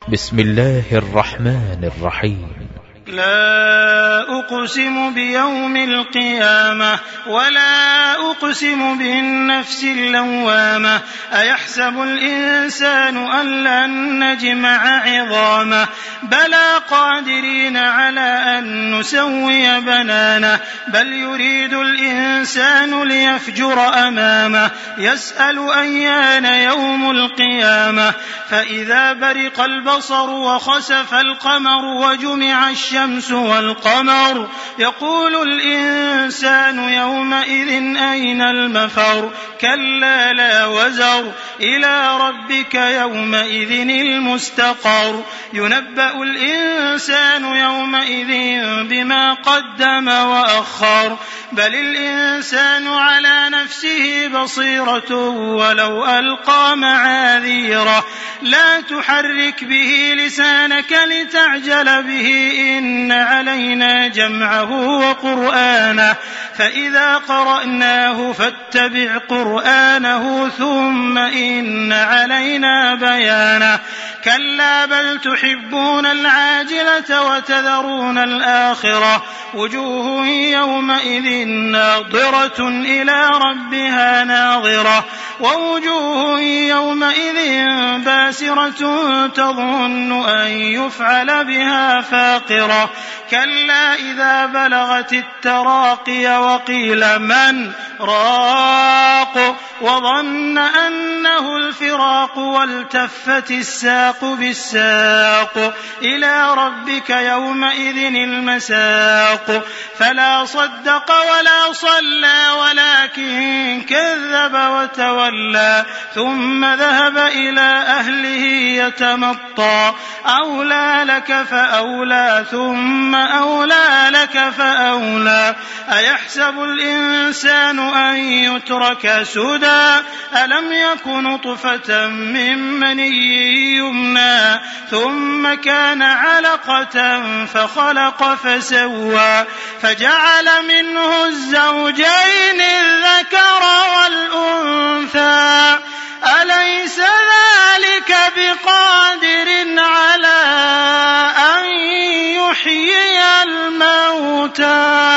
بسم الله الرحمن الرحيم. لا أقسم بيوم القيامة ولا أقسم بالنفس اللوامة أيحسب الإنسان أن لن نجمع عظامه بلى قادرين على أن نسوي بنانه بل يريد الإنسان ليفجر أمامه يسأل أيان يوم القيامة فإذا برق البصر وخسف القمر وجمع الشمس والقمر يقول الإنسان يومئذ أين المفر كلا لا وزر إلى ربك يومئذ المستقر ينبأ الإنسان يومئذ بما قدم وأخر بل الإنسان على نفسه بصيرة ولو ألقى معاذيره لا تحرك به لسانك لتعجل به إن علينا جمعه وقرآنه فإذا قرأناه فاتبع قرآنه ثم إن علينا بيانه كلا بل تحبون العاجلة وتذرون الآخرة وجوه يومئذ ناظرة إلى ربها ناظرة ووجوه يومئذ باسرة تظن أن يفعل بها فاقرة كلا إذا بلغت التراقي وقيل من راق وظن أنه الفراق والتفت الساق بالساق إلى ربك يومئذ المساق فلا صدق ولا صلى ولكن كذب وتولى ثم ذهب إلى أهله يتمطى أولى لك فأولى ثم أولى لك فأولى أيحسب الإنسان أن يترك سدى ألم يكن نطفة من مني يمنى ثم كان علقة فخلق فسوى فجعل منه الزوجين الذكر والأنثى أليس ذلك بقادر على أن يحيي الموتى